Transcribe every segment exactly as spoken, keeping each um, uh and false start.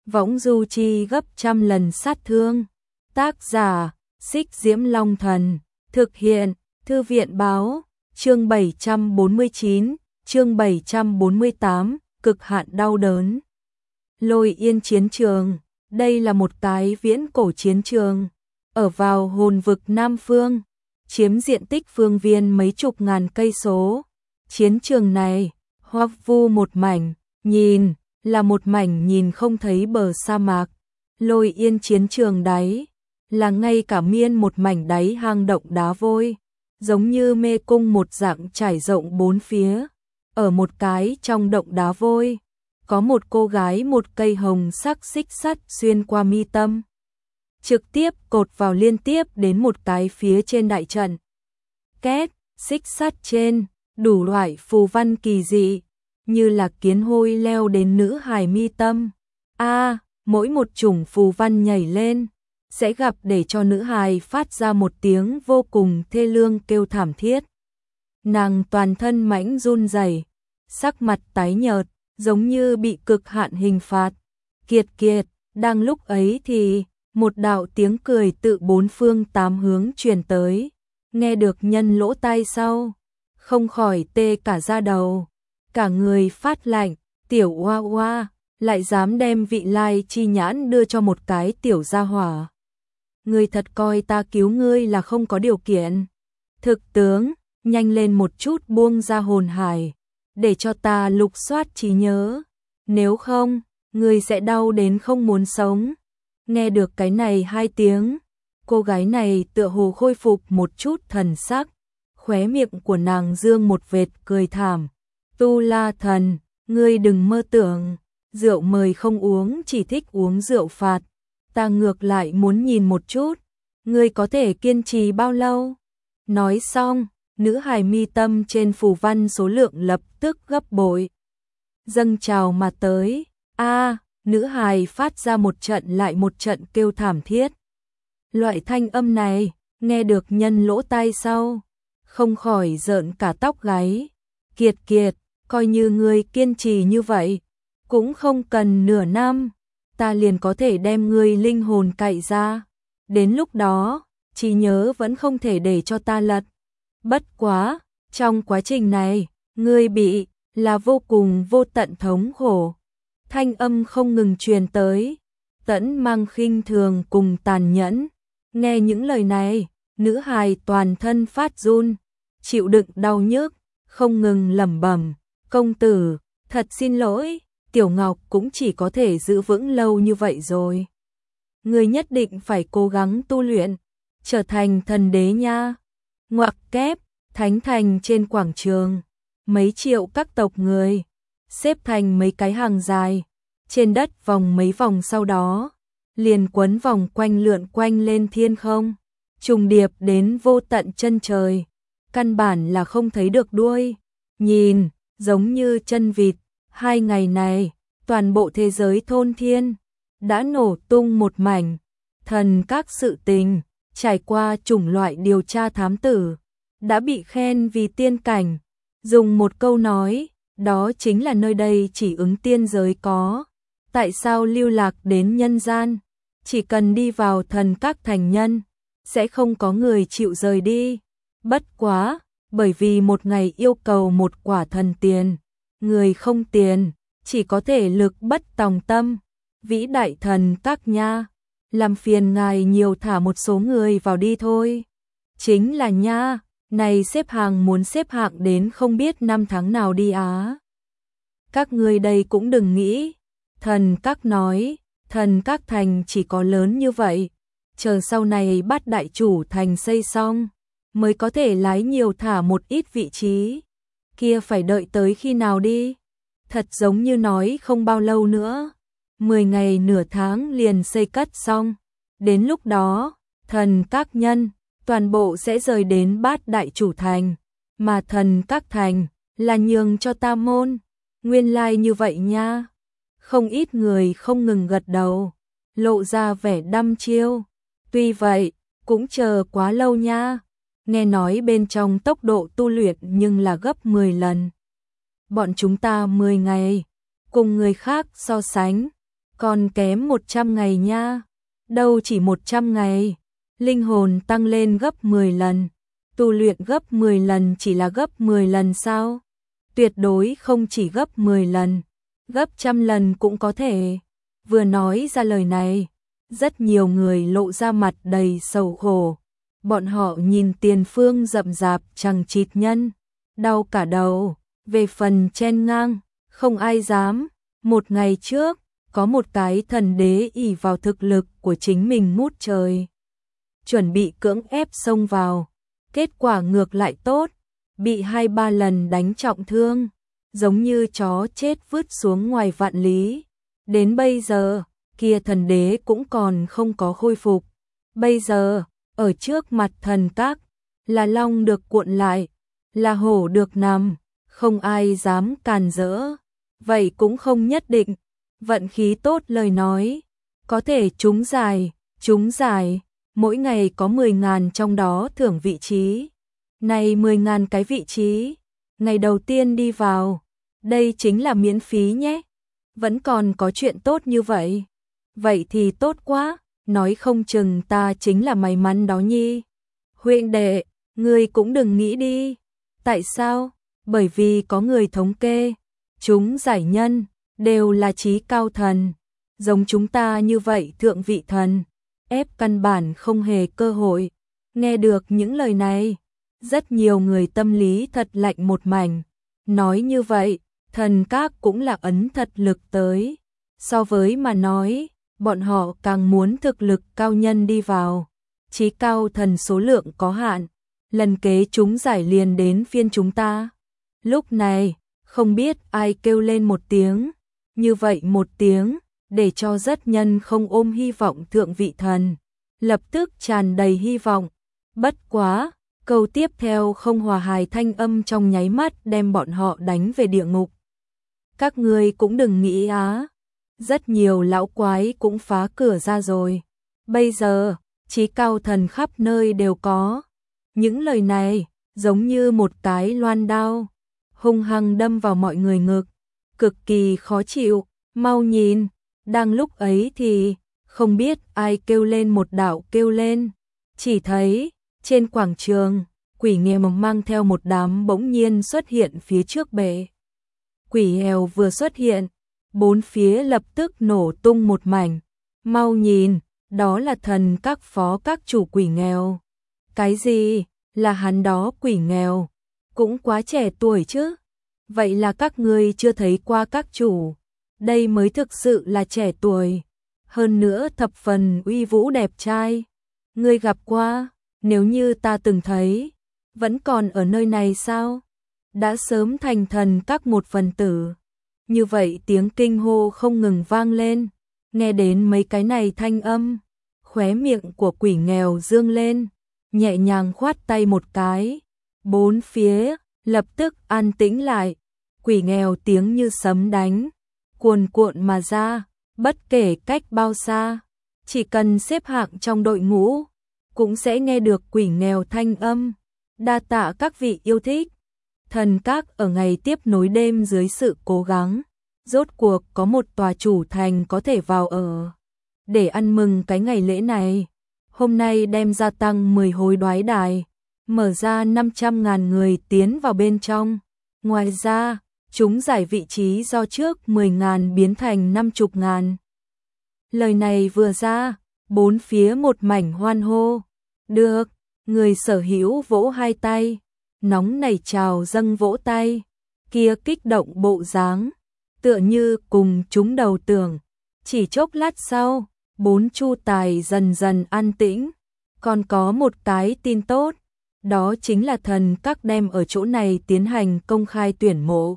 võng du chi gấp trăm lần sát thương. Tác giả, Xích Diễm Long Thần, thực hiện, Thư viện Báo, chương bảy trăm bốn mươi chín, chương bảy trăm bốn mươi tám, cực hạn đau đớn. Lôi Yên chiến trường, đây là một cái viễn cổ chiến trường, ở vào hồn vực Nam Phương, chiếm diện tích phương viên mấy chục ngàn cây số. Chiến trường này, hoang vu một mảnh, nhìn, là một mảnh nhìn không thấy bờ sa mạc. Lôi Yên chiến trường đáy, là ngay cả miên một mảnh đáy hang động đá vôi, giống như mê cung một dạng trải rộng bốn phía. Ở một cái trong động đá vôi, có một cô gái một cây hồng sắc xích sắt xuyên qua mi tâm, trực tiếp cột vào liên tiếp đến một cái phía trên đại trận. Két, xích sắt trên, đủ loại phù văn kỳ dị, như là kiến hôi leo đến nữ hài mi tâm. A, mỗi một chủng phù văn nhảy lên, sẽ gặp để cho nữ hài phát ra một tiếng vô cùng thê lương kêu thảm thiết. Nàng toàn thân mãnh run rẩy, sắc mặt tái nhợt, giống như bị cực hạn hình phạt. Kiệt kiệt, đang lúc ấy thì, một đạo tiếng cười tự bốn phương tám hướng truyền tới, nghe được nhân lỗ tai sau, không khỏi tê cả da đầu, cả người phát lạnh. Tiểu Oa Oa, lại dám đem vị lai chi nhãn đưa cho một cái tiểu gia hỏa. Ngươi thật coi ta cứu ngươi là không có điều kiện. Thực tướng, nhanh lên một chút buông ra hồn hải, để cho ta lục soát trí nhớ, nếu không, ngươi sẽ đau đến không muốn sống. Nghe được cái này hai tiếng, cô gái này tựa hồ khôi phục một chút thần sắc, khóe miệng của nàng dương một vệt cười thảm. Tu La Thần, ngươi đừng mơ tưởng, rượu mời không uống, chỉ thích uống rượu phạt. Ta ngược lại muốn nhìn một chút, ngươi có thể kiên trì bao lâu? Nói xong, nữ hài mi tâm trên phù văn số lượng lập tức gấp bội, dâng trào mà tới. A, nữ hài phát ra một trận lại một trận kêu thảm thiết. Loại thanh âm này, nghe được nhân lỗ tai sau, không khỏi rợn cả tóc gáy. Kiệt kiệt, coi như ngươi kiên trì như vậy, cũng không cần nửa năm, ta liền có thể đem ngươi linh hồn cạy ra. Đến lúc đó, trí nhớ vẫn không thể để cho ta lật. Bất quá, trong quá trình này, ngươi bị, là vô cùng vô tận thống khổ. Thanh âm không ngừng truyền tới, tẫn mang khinh thường cùng tàn nhẫn. Nghe những lời này, nữ hài toàn thân phát run, chịu đựng đau nhức, không ngừng lẩm bẩm, công tử, thật xin lỗi, Tiểu Ngọc cũng chỉ có thể giữ vững lâu như vậy rồi. Ngươi nhất định phải cố gắng tu luyện, trở thành thần đế nha. Ngoặc kép, thánh thành trên quảng trường, mấy triệu các tộc người, xếp thành mấy cái hàng dài, trên đất vòng mấy vòng sau đó, liền quấn vòng quanh lượn quanh lên thiên không, trùng điệp đến vô tận chân trời, căn bản là không thấy được đuôi, nhìn, giống như chân vịt. Hai ngày này, toàn bộ thế giới thôn thiên, đã nổ tung một mảnh, thần các sự tình, trải qua chủng loại điều tra thám tử, đã bị khen vì tiên cảnh. Dùng một câu nói, đó chính là nơi đây chỉ ứng tiên giới có. Tại sao lưu lạc đến nhân gian? Chỉ cần đi vào thần các thành nhân, sẽ không có người chịu rời đi. Bất quá, bởi vì một ngày yêu cầu một quả thần tiền, người không tiền, chỉ có thể lực bất tòng tâm. Vĩ đại thần các nha, làm phiền ngài nhiều thả một số người vào đi thôi. Chính là nha, này xếp hàng muốn xếp hạng đến không biết năm tháng nào đi á. Các ngươi đây cũng đừng nghĩ, thần các nói, thần các thành chỉ có lớn như vậy, chờ sau này bắt đại chủ thành xây xong, mới có thể lái nhiều thả một ít vị trí. Kia phải đợi tới khi nào đi? Thật giống như nói không bao lâu nữa, mười ngày nửa tháng liền xây cất xong. Đến lúc đó, thần các nhân, toàn bộ sẽ rời đến bát đại chủ thành, mà thần các thành, là nhường cho ta môn. Nguyên lai like như vậy nha. Không ít người không ngừng gật đầu, lộ ra vẻ đăm chiêu. Tuy vậy, cũng chờ quá lâu nha. Nghe nói bên trong tốc độ tu luyện nhưng là gấp mười lần. Bọn chúng ta mười ngày, cùng người khác so sánh, Còn kém một trăm ngày nha. Đâu chỉ một trăm ngày. Linh hồn tăng lên gấp mười lần. Tu luyện gấp mười lần chỉ là gấp mười lần sao? Tuyệt đối không chỉ gấp mười lần. Gấp trăm lần cũng có thể. Vừa nói ra lời này, rất nhiều người lộ ra mặt đầy sầu khổ. Bọn họ nhìn tiền phương rậm rạp chằng chịt nhân, đau cả đầu. Về phần chen ngang, không ai dám. Một ngày trước, có một cái thần đế ỷ vào thực lực của chính mình ngút trời, chuẩn bị cưỡng ép xông vào. Kết quả ngược lại tốt, bị hai ba lần đánh trọng thương, giống như chó chết vứt xuống ngoài vạn lý. Đến bây giờ, kia thần đế cũng còn không có khôi phục. Bây giờ, ở trước mặt thần các, là long được cuộn lại, là hổ được nằm, không ai dám càn rỡ. Vậy cũng không nhất định, vận khí tốt lời nói, có thể trúng giải, trúng giải, mỗi ngày có mười ngàn trong đó thưởng vị trí. Này mười ngàn cái vị trí, ngày đầu tiên đi vào, đây chính là miễn phí nhé. Vẫn còn có chuyện tốt như vậy. Vậy thì tốt quá, nói không chừng ta chính là may mắn đó nhi. Huynh đệ, ngươi cũng đừng nghĩ đi. Tại sao? Bởi vì có người thống kê, chúng giải nhân đều là trí cao thần, giống chúng ta như vậy thượng vị thần, ép căn bản không hề cơ hội. Nghe được những lời này, rất nhiều người tâm lý thật lạnh một mảnh. Nói như vậy, thần các cũng là ấn thật lực tới. So với mà nói, bọn họ càng muốn thực lực cao nhân đi vào. Chí cao thần số lượng có hạn, lần kế chúng giải liền đến phiên chúng ta. Lúc này, không biết ai kêu lên một tiếng, như vậy một tiếng, để cho rất nhân không ôm hy vọng thượng vị thần, lập tức tràn đầy hy vọng. Bất quá, câu tiếp theo không hòa hài thanh âm trong nháy mắt đem bọn họ đánh về địa ngục. Các ngươi cũng đừng nghĩ á, rất nhiều lão quái cũng phá cửa ra rồi. Bây giờ, chí cao thần khắp nơi đều có. Những lời này, giống như một cái loan đao, hung hăng đâm vào mọi người ngực, cực kỳ khó chịu. Mau nhìn, đang lúc ấy thì, không biết ai kêu lên một đạo kêu lên. Chỉ thấy, trên quảng trường, quỷ nghèo mang theo một đám bỗng nhiên xuất hiện phía trước bệ. Quỷ nghèo vừa xuất hiện, bốn phía lập tức nổ tung một mảnh. Mau nhìn, đó là thần các phó các chủ quỷ nghèo. Cái gì? Là hắn đó quỷ nghèo? Cũng quá trẻ tuổi chứ. Vậy là các ngươi chưa thấy qua các chủ. Đây mới thực sự là trẻ tuổi. Hơn nữa thập phần uy vũ đẹp trai. Ngươi gặp qua, nếu như ta từng thấy, vẫn còn ở nơi này sao? Đã sớm thành thần các một phần tử. Như vậy tiếng kinh hô không ngừng vang lên. Nghe đến mấy cái này thanh âm, khóe miệng của quỷ nghèo dương lên, nhẹ nhàng khoát tay một cái. Bốn phía, lập tức an tĩnh lại. Quỷ nghèo tiếng như sấm đánh, cuồn cuộn mà ra, bất kể cách bao xa, chỉ cần xếp hạng trong đội ngũ, cũng sẽ nghe được quỷ nghèo thanh âm. Đa tạ các vị yêu thích. Thần các ở ngày tiếp nối đêm dưới sự cố gắng, rốt cuộc có một tòa chủ thành có thể vào ở. Để ăn mừng cái ngày lễ này, hôm nay đem gia tăng mười hối đoái đài, mở ra năm trăm ngàn người tiến vào bên trong. Ngoài ra, chúng giải vị trí do trước mười ngàn biến thành năm mươi ngàn. Lời này vừa ra, bốn phía một mảnh hoan hô. Được, người sở hữu vỗ hai tay, nóng nảy trào dâng vỗ tay, kia kích động bộ dáng, tựa như cùng chúng đầu tưởng. Chỉ chốc lát sau, bốn chu tài dần dần an tĩnh. Còn có một cái tin tốt, đó chính là thần các đem ở chỗ này tiến hành công khai tuyển mộ.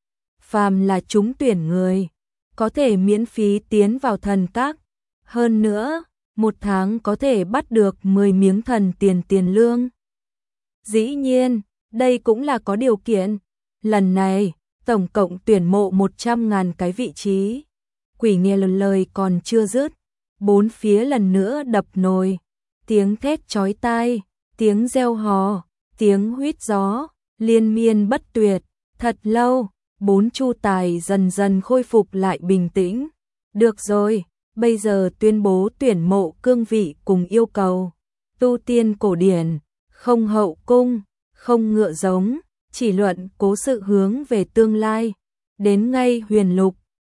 Phàm là chúng tuyển người, có thể miễn phí tiến vào thần các. Hơn nữa, một tháng có thể bắt được mười miếng thần tiền tiền lương. Dĩ nhiên, đây cũng là có điều kiện. Lần này, tổng cộng tuyển mộ một trăm ngàn cái vị trí. Quỷ nghe lần lời còn chưa dứt, bốn phía lần nữa đập nồi. Tiếng thét chói tai, tiếng reo hò, tiếng huýt gió, liên miên bất tuyệt. Thật lâu, bốn chu tài dần dần khôi phục lại bình tĩnh. Được rồi, bây giờ tuyên bố tuyển mộ cương vị cùng yêu cầu. Tu tiên cổ điển, không hậu cung, không ngựa giống, chỉ luận cố sự hướng về tương lai. Đến ngay huyền lục,